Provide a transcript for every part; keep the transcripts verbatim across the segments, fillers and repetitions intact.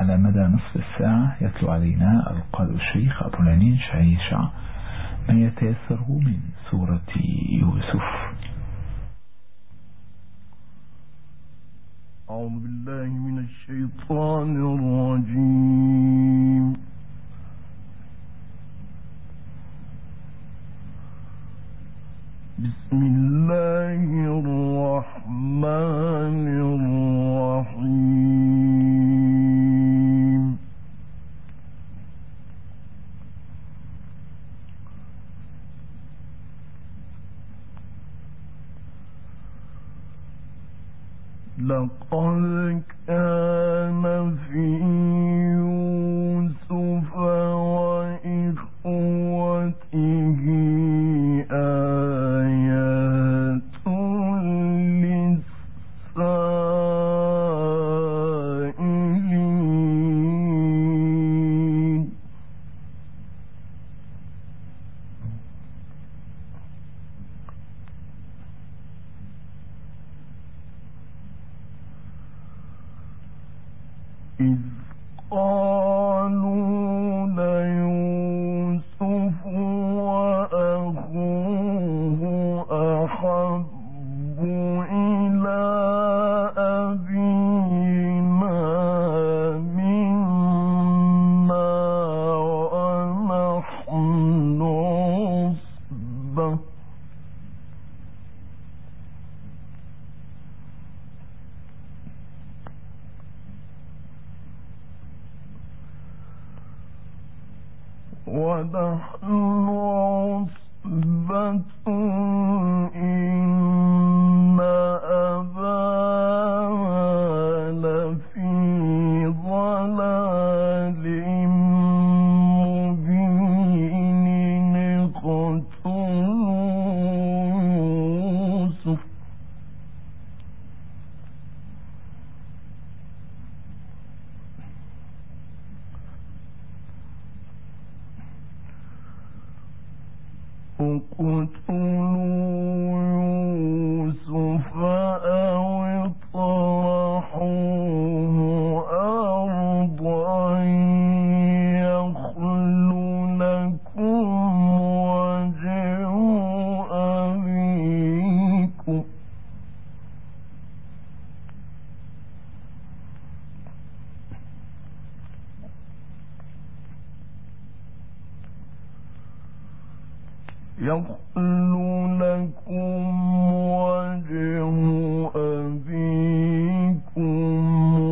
على مدى نصف الساعة يتلو علينا القارئ الشيخ أبو العنين شعيشع ما يتيسره من سورة يوسف. أعوذ بالله من الشيطان الرجيم. بسم الله الرحمن الرحيم. لقد كان في يوسف وإخوته آيات للسائلين. إذ قالوا ليوسف وأخوه أحب إلى أبينا منا ونحن عصبة ونحن عصبة إن أبانا لفي ضلال مبين. اقتلوا يوسف اقتلوا يوسف أو اطرحوه أرضا يخل لكم وجه أبيكم يخل لكم وجه أبيكم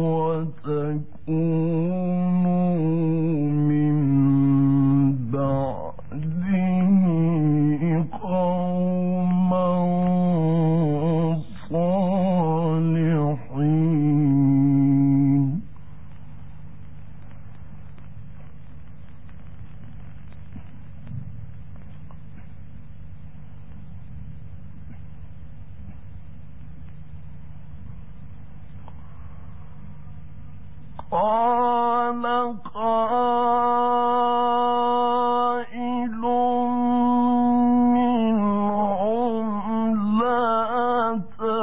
وتكونوا من بعده قوما صالحين. قال قائل منهم لا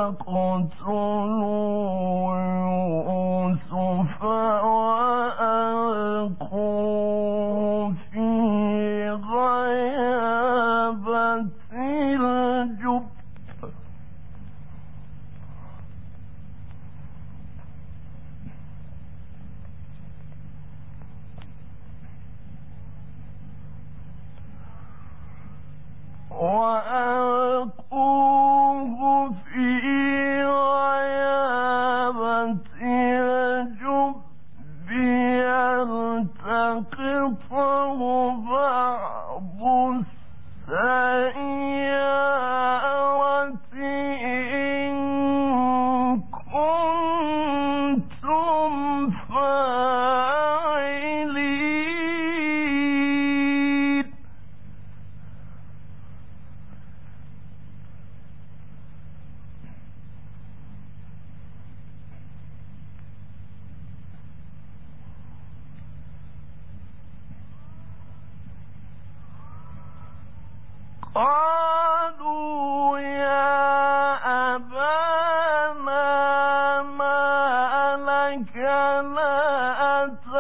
تقتلوا يوسف وألقوه في غيابة الجب وألقوه في غيابة الجب يلتقطه بعض السيارة إن كنتم فاعلين. قالوا يا أبانا ما لك لا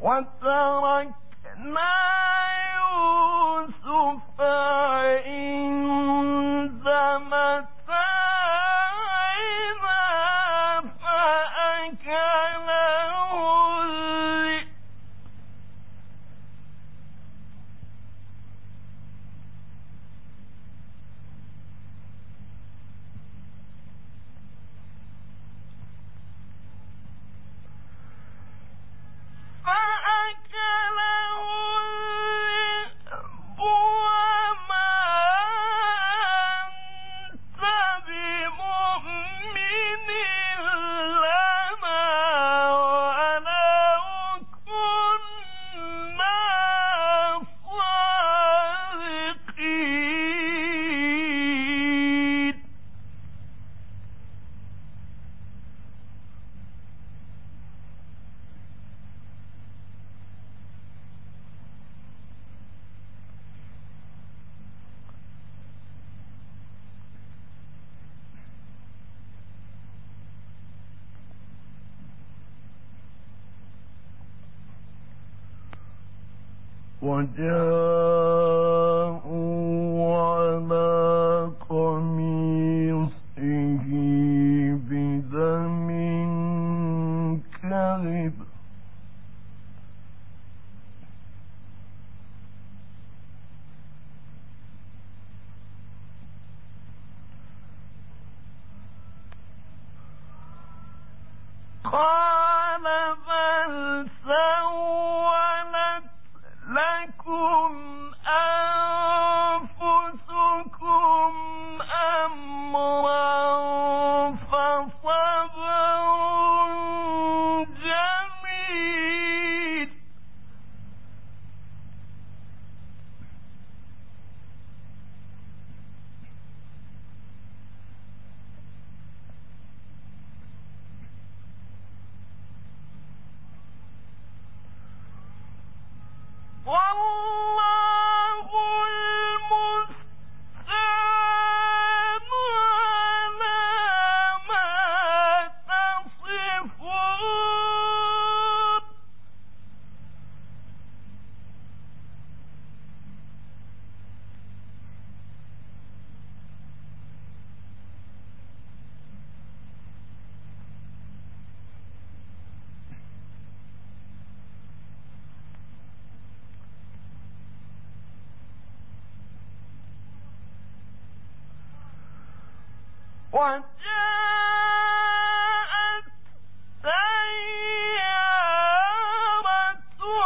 وتركنا يوسف عند متاعنا فأكله الذئب وما أنت بمؤمن لنا ولو كنا صادقين وجاءوا على قميصه بدم كذب قال بل سولت لكم أنفسكم أمرا فصبر جميل والله المستعان على ما تصفون وجاءت سيارة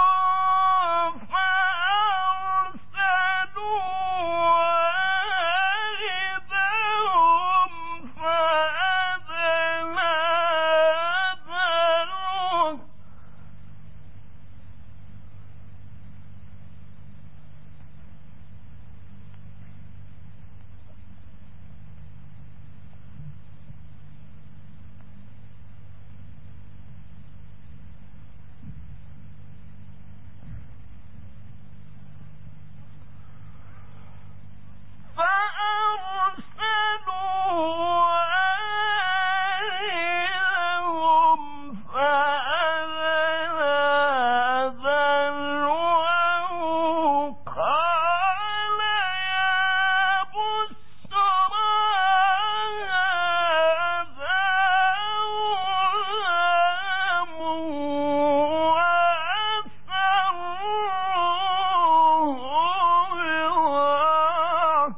فأرسلوا واردهم فأدلى دلوه فأرسلوا واردهم فأدلى دلوه قال يا بشرى هذا غلام وأسروه بضاعة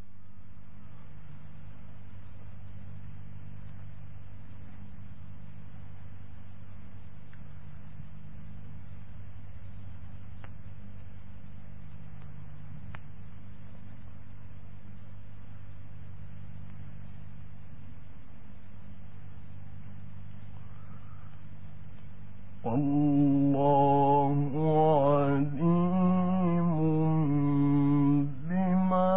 والله عليم بما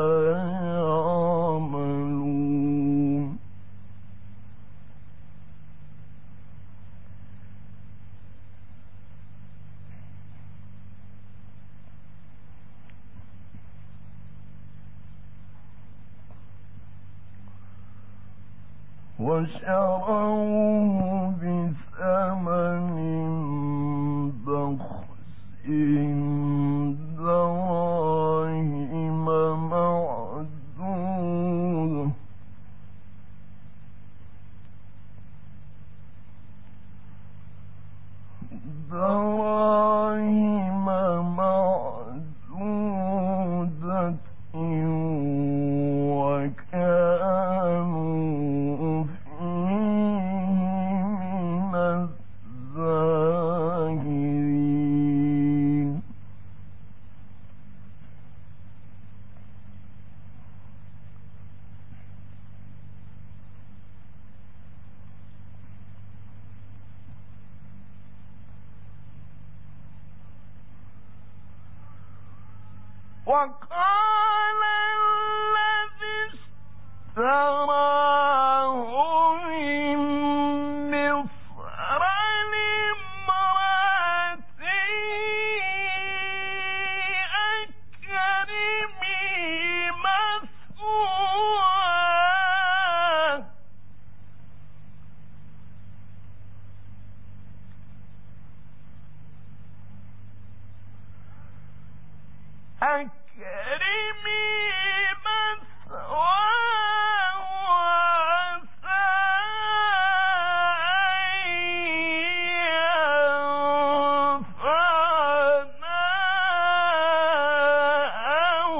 يعملون وشروه بثمن بخس وقال الذي اشتراه من مصر لامرأته أكرمي مثواه أكرمي مثواه وعسى أن ينفعنا أو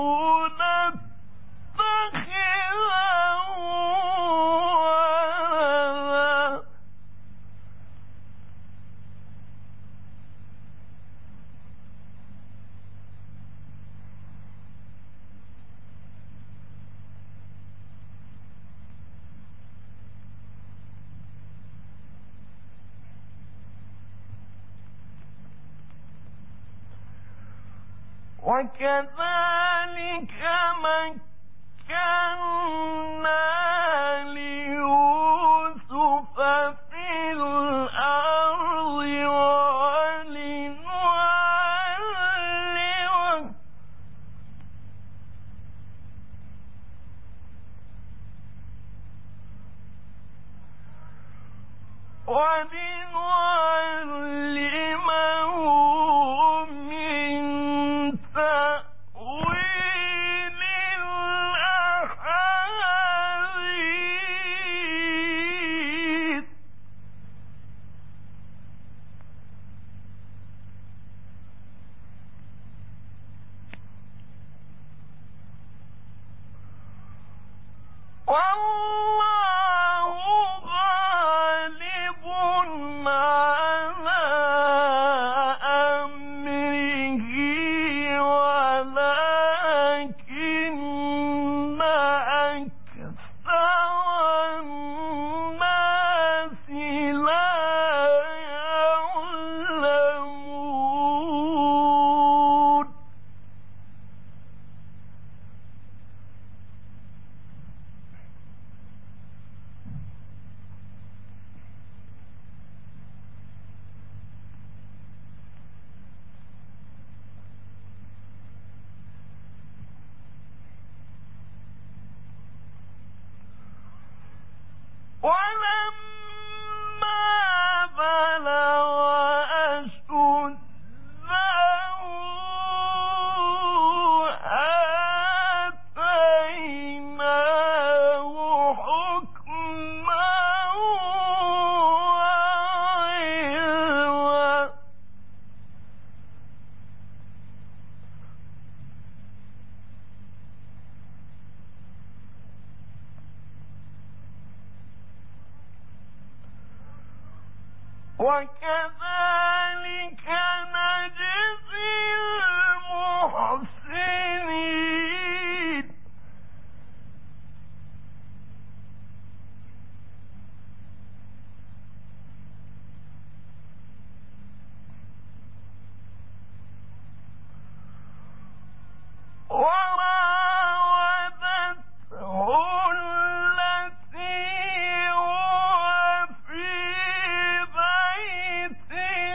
نتخذه ولدا وكذلك مكنا ليوسف في الأرض ولنعلمه ولنعلمه من تأويل الأحاديث والله غالب على أمره ولكن أكثر الناس لا يعلمون ولما بلغ أشده آتيناه حكما وعلما وكذلك نجزي المحسنين وراودته التي هو في بيتها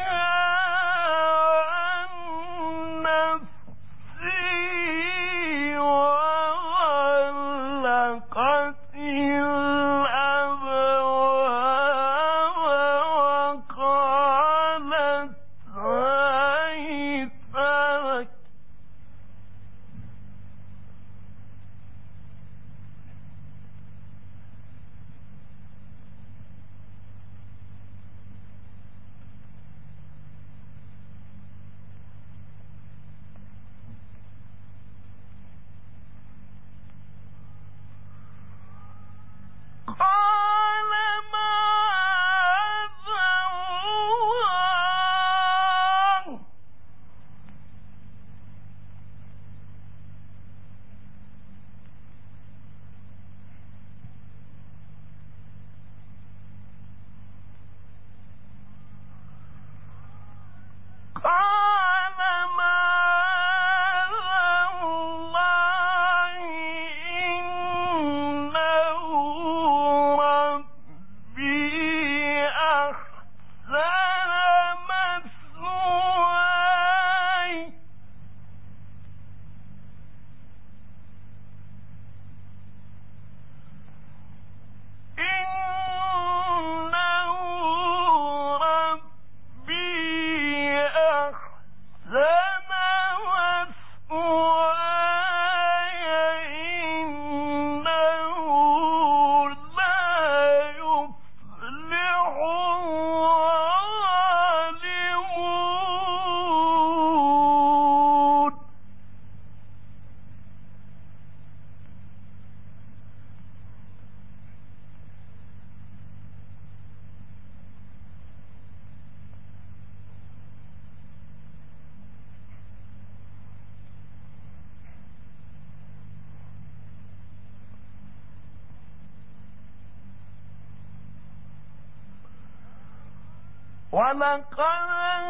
ولقد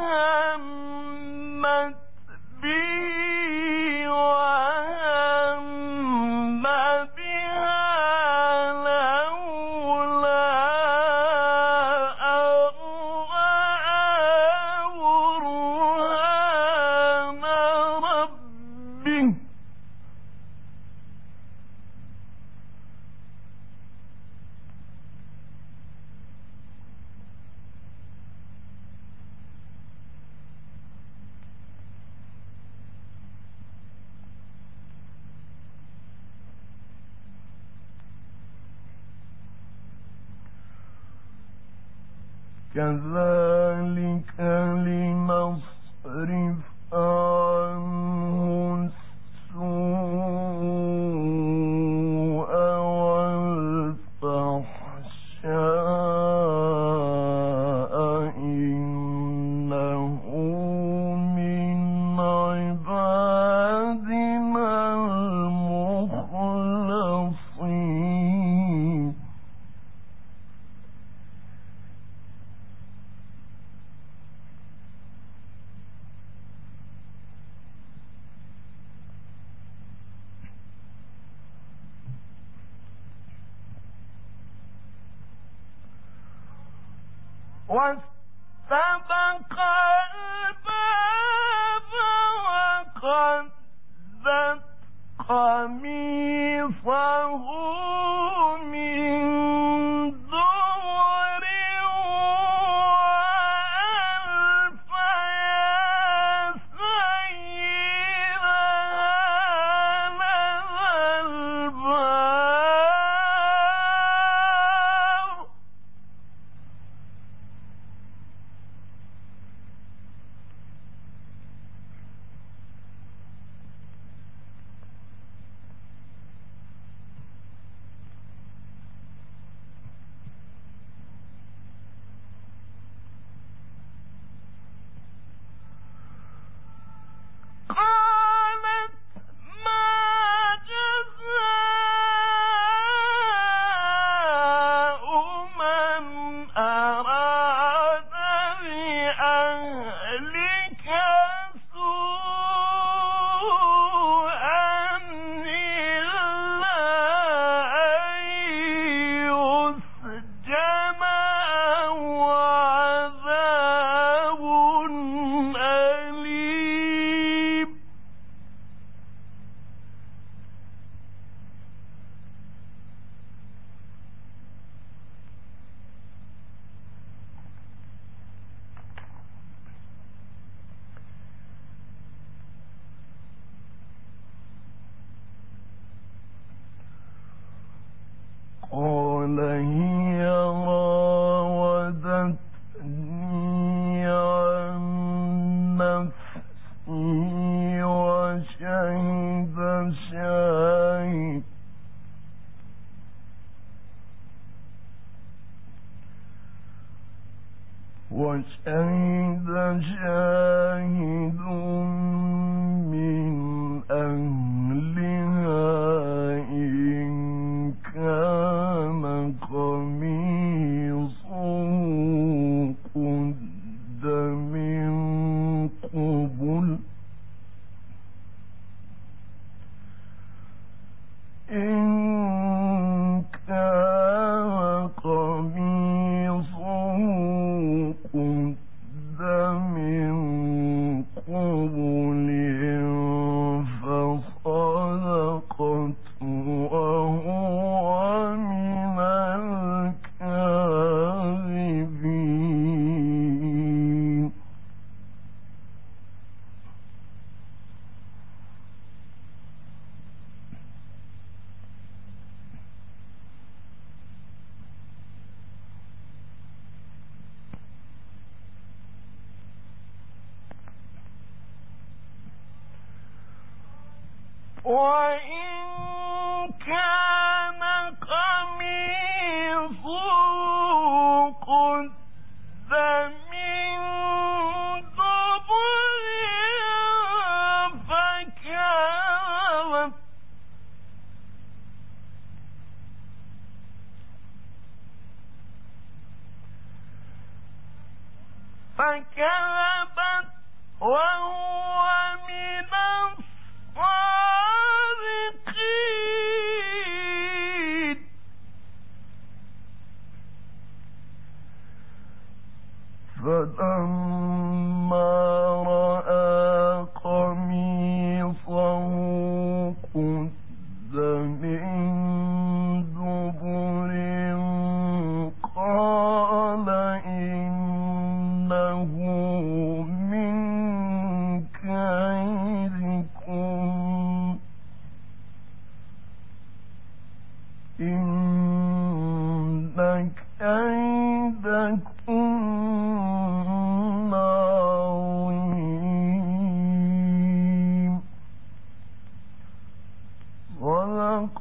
همت به وهم بها لولا أن رأى برهان ربه كذلك لنصرف عنه السوء والفحشاء إنه من عبادنا المخلصين واستبق الباب وقدت قميصه من دبر وألف يا سيدها لدى الباب قالت ما جزاء من أراد بأهلك سوءا إلا أن يسجن أو عذاب أليم قال هي راودتني عن نفسي وشهد شاهد وشهد شاهد من أهلها إن كان قميصه قد من قبل إن كان قميصه قد من قبل فصدقت وهو من الكاذبين وإن كان قميصه قد من دبر فكذبت فكذبت وهو من الصادقين فلما رأى قميصه قد من دبر قال إنه من كيدكم إن كيدكم عظيم صدق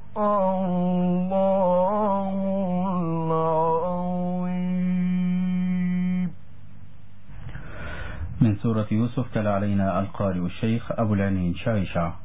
الله العظيم. من سورة يوسف تلا علينا القارئ الشيخ أبو العنين شايشة.